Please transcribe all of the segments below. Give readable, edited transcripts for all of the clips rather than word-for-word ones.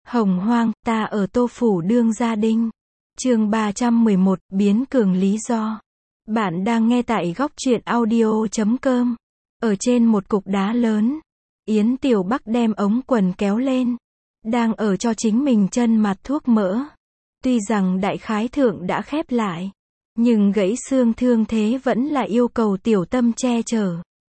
Hồng hoang, ta ở Tô Phủ Đương Gia Đinh. Chương 311, biến cường lý do. Bạn đang nghe tại góc truyện audio.com. Ở trên một cục đá lớn, Yến Tiểu Bắc đem ống quần kéo lên, đang ở cho chính mình chân mặt thuốc mỡ. Tuy rằng đại khái thượng đã khép lại, nhưng gãy xương thương thế vẫn là yêu cầu tiểu tâm che chở.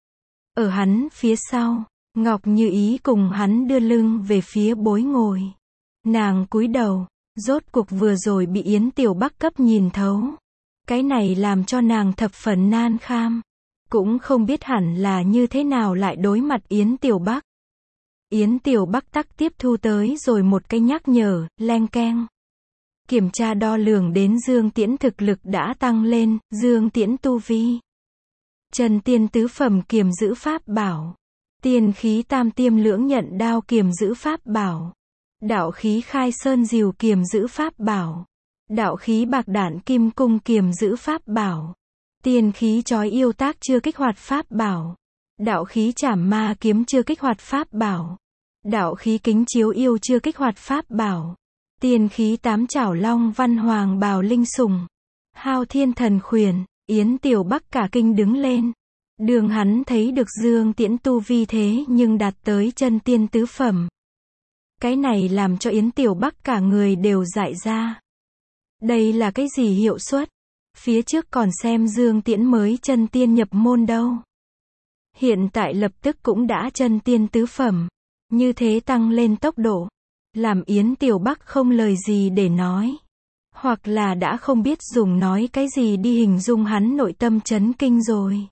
Ở hắn phía sau, Ngọc Như Ý cùng hắn đưa lưng về phía bối ngồi. Nàng cúi đầu, rốt cuộc vừa rồi bị Yến Tiểu Bắc cấp nhìn thấu. Cái này làm cho nàng thập phần nan kham. Cũng không biết hẳn là như thế nào lại đối mặt Yến Tiểu Bắc. Yến Tiểu Bắc tắc tiếp thu tới rồi một cái nhắc nhở, leng keng. Kiểm tra đo lường đến Dương Tiễn thực lực đã tăng lên, Dương Tiễn tu vi. Chân tiên tứ phẩm kiềm giữ pháp bảo. Tiên khí tam tiêm lưỡng nhận đao kiềm giữ pháp bảo. Đạo khí khai sơn diều kiềm giữ pháp bảo. Đạo khí bạc đản kim cung kiềm giữ pháp bảo. Tiên khí chói yêu tác chưa kích hoạt pháp bảo. Đạo khí trảm ma kiếm chưa kích hoạt pháp bảo. Đạo khí kính chiếu yêu chưa kích hoạt pháp bảo. Tiên khí tám chảo long văn hoàng bào linh sùng. Hao thiên thần khuyển. Yến Tiểu Bắc cả kinh đứng lên. Đường hắn thấy được Dương Tiễn tu vi thế nhưng đạt tới chân tiên tứ phẩm. Cái này làm cho Yến Tiểu Bắc cả người đều dại ra. Đây là cái gì hiệu suất? Phía trước còn xem Dương Tiễn mới chân tiên nhập môn đâu. Hiện tại lập tức cũng đã chân tiên tứ phẩm. Như thế tăng lên tốc độ. Làm Yến Tiểu Bắc không lời gì để nói. Hoặc là đã không biết dùng nói cái gì đi hình dung hắn nội tâm chấn kinh rồi.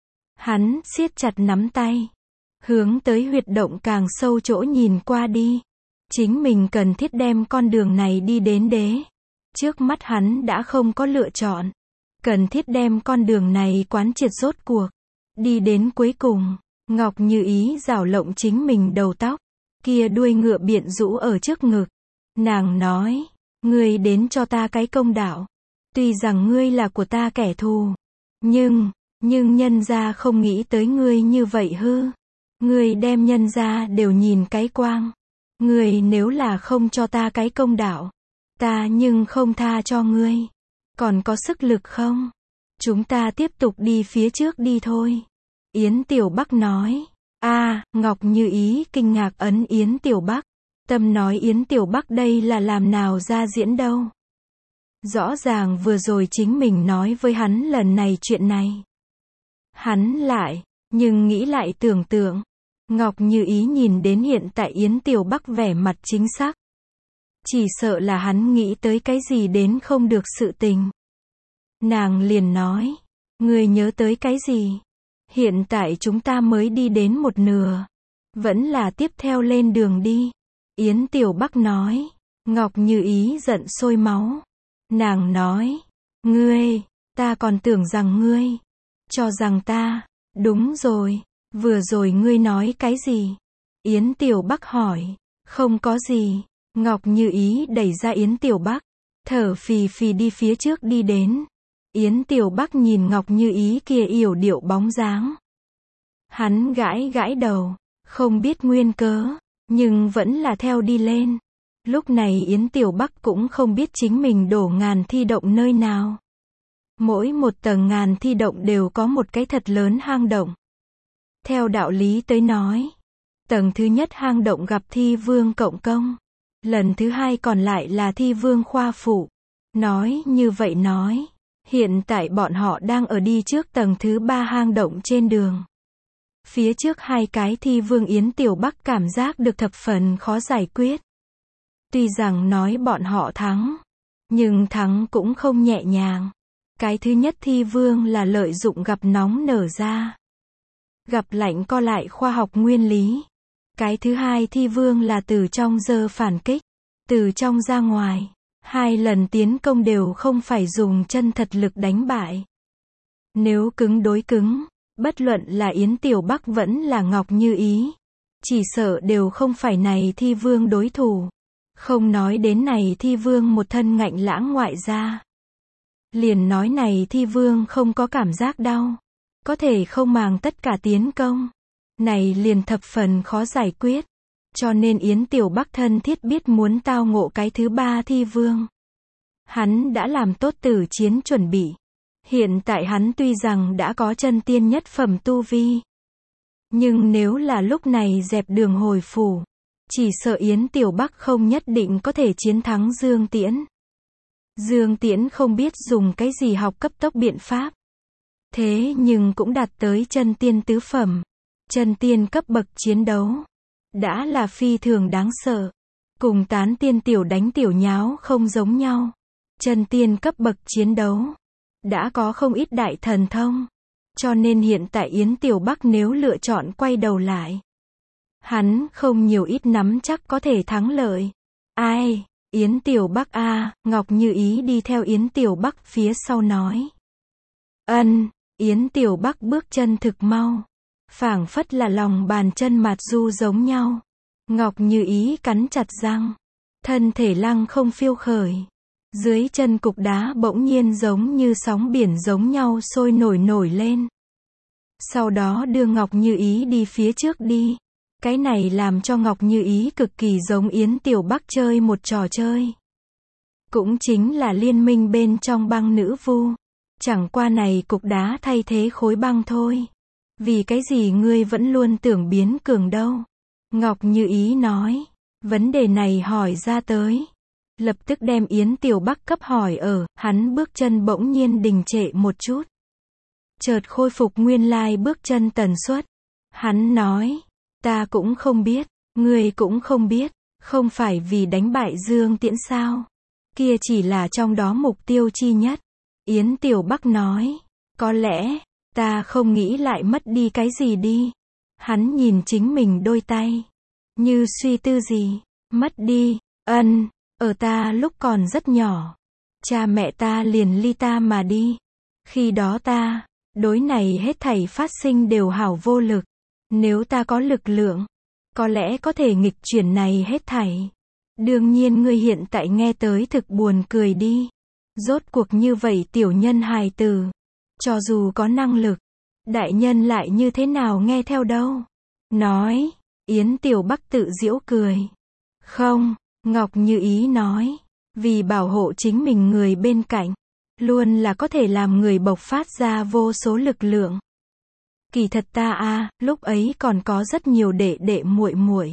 Hắn siết chặt nắm tay. Hướng tới huyệt động càng sâu chỗ nhìn qua đi. Chính mình cần thiết đem con đường này đi đến đế. Trước mắt hắn đã không có lựa chọn. Cần thiết đem con đường này quán triệt rốt cuộc. Đi đến cuối cùng, Ngọc Như Ý rảo lộng chính mình đầu tóc. Kia đuôi ngựa biện rũ ở trước ngực. Nàng nói, ngươi đến cho ta cái công đạo. Tuy rằng ngươi là của ta kẻ thù. Nhưng nhân gia không nghĩ tới ngươi như vậy hư. Ngươi đem nhân gia đều nhìn cái quang. Ngươi nếu là không cho ta cái công đạo, ta nhưng không tha cho ngươi. Còn có sức lực không? Chúng ta tiếp tục đi phía trước đi thôi. Yến Tiểu Bắc nói. Ngọc Như Ý kinh ngạc ấn Yến Tiểu Bắc. Tâm nói Yến Tiểu Bắc đây là làm nào ra diễn đâu. Rõ ràng vừa rồi chính mình nói với hắn lần này chuyện này. Hắn lại, nhưng nghĩ lại tưởng tượng. Ngọc Như Ý nhìn đến hiện tại Yến Tiểu Bắc vẻ mặt chính xác. Chỉ sợ là hắn nghĩ tới cái gì đến không được sự tình. Nàng liền nói, ngươi nhớ tới cái gì? Hiện tại chúng ta mới đi đến một nửa. Vẫn là tiếp theo lên đường đi. Yến Tiểu Bắc nói. Ngọc Như Ý giận sôi máu. Nàng nói, ngươi, ta còn tưởng rằng ngươi, cho rằng ta, đúng rồi, vừa rồi ngươi nói cái gì? Yến Tiểu Bắc hỏi, không có gì. Ngọc Như Ý đẩy ra Yến Tiểu Bắc, thở phì phì đi phía trước đi đến. Yến Tiểu Bắc nhìn Ngọc Như Ý kia yểu điệu bóng dáng. Hắn gãi gãi đầu, không biết nguyên cớ, nhưng vẫn là theo đi lên. Lúc này Yến Tiểu Bắc cũng không biết chính mình đổ ngàn thi động nơi nào. Mỗi một tầng ngàn thi động đều có một cái thật lớn hang động. Theo đạo lý tới nói, tầng thứ nhất hang động gặp thi vương cộng công. Lần thứ hai còn lại là thi vương khoa phụ. Nói như vậy nói, hiện tại bọn họ đang ở đi trước tầng thứ ba hang động trên đường. Phía trước hai cái thi vương Yến Tiểu Bắc cảm giác được thập phần khó giải quyết. Tuy rằng nói bọn họ thắng, nhưng thắng cũng không nhẹ nhàng. Cái thứ nhất thi vương là lợi dụng gặp nóng nở ra. Gặp lạnh co lại khoa học nguyên lý. Cái thứ hai thi vương là từ trong giơ phản kích. Từ trong ra ngoài. Hai lần tiến công đều không phải dùng chân thật lực đánh bại. Nếu cứng đối cứng, bất luận là Yến Tiểu Bắc vẫn là Ngọc Như Ý, chỉ sợ đều không phải này thi vương đối thủ. Không nói đến này thi vương một thân ngạnh lãng ngoại gia. Liền nói này thi vương không có cảm giác đau. Có thể không màng tất cả tiến công. Này liền thập phần khó giải quyết. cho nên Yến Tiểu Bắc thân thiết biết muốn tao ngộ cái thứ ba thi vương. Hắn đã làm tốt tử chiến chuẩn bị. Hiện tại hắn tuy rằng đã có chân tiên nhất phẩm tu vi, nhưng nếu là lúc này dẹp đường hồi phủ, chỉ sợ Yến Tiểu Bắc không nhất định có thể chiến thắng Dương Tiễn. Dương Tiễn không biết dùng cái gì học cấp tốc biện pháp. Thế nhưng cũng đạt tới chân tiên tứ phẩm. Chân tiên cấp bậc chiến đấu đã là phi thường đáng sợ. Cùng tán tiên tiểu đánh tiểu nháo không giống nhau. Chân tiên cấp bậc chiến đấu đã có không ít đại thần thông. Cho nên hiện tại Yến Tiểu Bắc nếu lựa chọn quay đầu lại, hắn không nhiều ít nắm chắc có thể thắng lợi. Ai? Yến Tiểu Bắc a, Ngọc Như Ý đi theo Yến Tiểu Bắc phía sau nói. Ân, Yến Tiểu Bắc bước chân thực mau. Phảng phất là lòng bàn chân mạt du giống nhau. Ngọc Như Ý cắn chặt răng. Thân thể lăng không phiêu khởi. Dưới chân cục đá bỗng nhiên giống như sóng biển giống nhau sôi nổi lên. Sau đó đưa Ngọc Như Ý đi phía trước đi. Cái này làm cho Ngọc Như Ý cực kỳ giống Yến Tiểu Bắc chơi một trò chơi. Cũng chính là liên minh bên trong băng nữ vu. Chẳng qua này cục đá thay thế khối băng thôi. Vì cái gì ngươi vẫn luôn tưởng biến cường đâu? Ngọc Như Ý nói. Vấn đề này hỏi ra tới. Lập tức đem Yến Tiểu Bắc cấp hỏi ở, hắn bước chân bỗng nhiên đình trệ một chút. Chợt khôi phục nguyên lai bước chân tần suất. Hắn nói. Ta cũng không biết, ngươi cũng không biết, không phải vì đánh bại Dương Tiễn sao? Kia chỉ là trong đó mục tiêu chi nhất. Yến Tiểu Bắc nói, có lẽ, ta không nghĩ lại mất đi cái gì đi. Hắn nhìn chính mình đôi tay, như suy tư gì, mất đi, ở ta lúc còn rất nhỏ. Cha mẹ ta liền ly ta mà đi. Khi đó ta, đối này hết thảy phát sinh đều hảo vô lực. Nếu ta có lực lượng, có lẽ có thể nghịch chuyển này hết thảy. Đương nhiên ngươi hiện tại nghe tới thực buồn cười đi. Rốt cuộc như vậy tiểu nhân hài tử, cho dù có năng lực, đại nhân lại như thế nào nghe theo đâu. Nói, Yến Tiểu Bắc tự giễu cười. Không, Ngọc Như Ý nói, vì bảo hộ chính mình người bên cạnh, luôn là có thể làm người bộc phát ra vô số lực lượng. Kỳ thật ta lúc ấy còn có rất nhiều đệ đệ muội muội.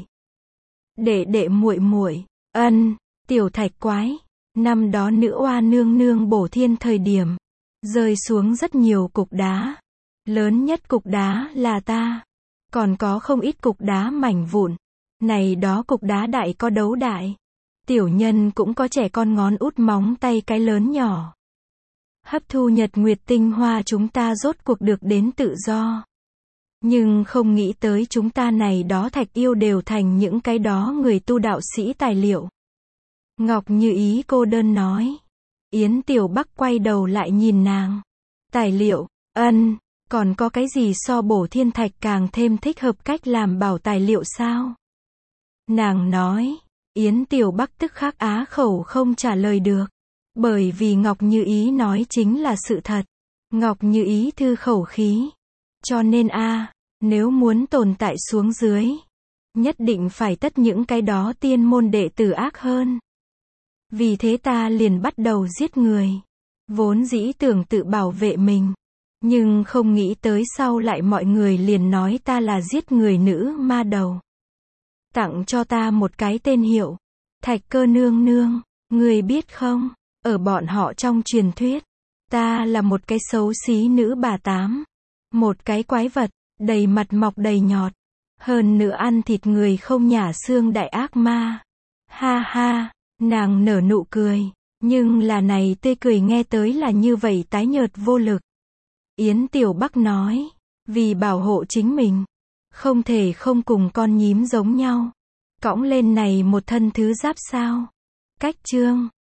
Đệ đệ muội muội, Tiểu Thạch Quái, năm đó nữ oa nương nương bổ thiên thời điểm, rơi xuống rất nhiều cục đá. Lớn nhất cục đá là ta, còn có không ít cục đá mảnh vụn. Này đó cục đá đại có đấu đại. Tiểu nhân cũng có trẻ con ngón út móng tay cái lớn nhỏ. Hấp thu nhật nguyệt tinh hoa chúng ta rốt cuộc được đến tự do. Nhưng không nghĩ tới chúng ta này đó thạch yêu đều thành những cái đó người tu đạo sĩ tài liệu. Ngọc Như Ý cô đơn nói. Yến Tiểu Bắc quay đầu lại nhìn nàng. Tài liệu, còn có cái gì so bổ thiên thạch càng thêm thích hợp cách làm bảo tài liệu sao? Nàng nói. Yến Tiểu Bắc tức khắc á khẩu không trả lời được. Bởi vì Ngọc Như Ý nói chính là sự thật. Ngọc Như Ý thư khẩu khí. Cho nên nếu muốn tồn tại xuống dưới, nhất định phải tất những cái đó tiên môn đệ tử ác hơn. Vì thế ta liền bắt đầu giết người. Vốn dĩ tưởng tự bảo vệ mình, nhưng không nghĩ tới sau lại mọi người liền nói ta là giết người nữ ma đầu. Tặng cho ta một cái tên hiệu, Thạch Cơ nương nương, người biết không, ở bọn họ trong truyền thuyết, ta là một cái xấu xí nữ bà tám, một cái quái vật, đầy mặt mọc đầy nhọt, hơn nữa ăn thịt người không nhả xương đại ác ma. Ha ha, nàng nở nụ cười, nhưng là này tươi cười nghe tới là như vậy tái nhợt vô lực. Yến Tiểu Bắc nói, vì bảo hộ chính mình, không thể không cùng con nhím giống nhau, cõng lên này một thân thứ giáp sao. Cách chương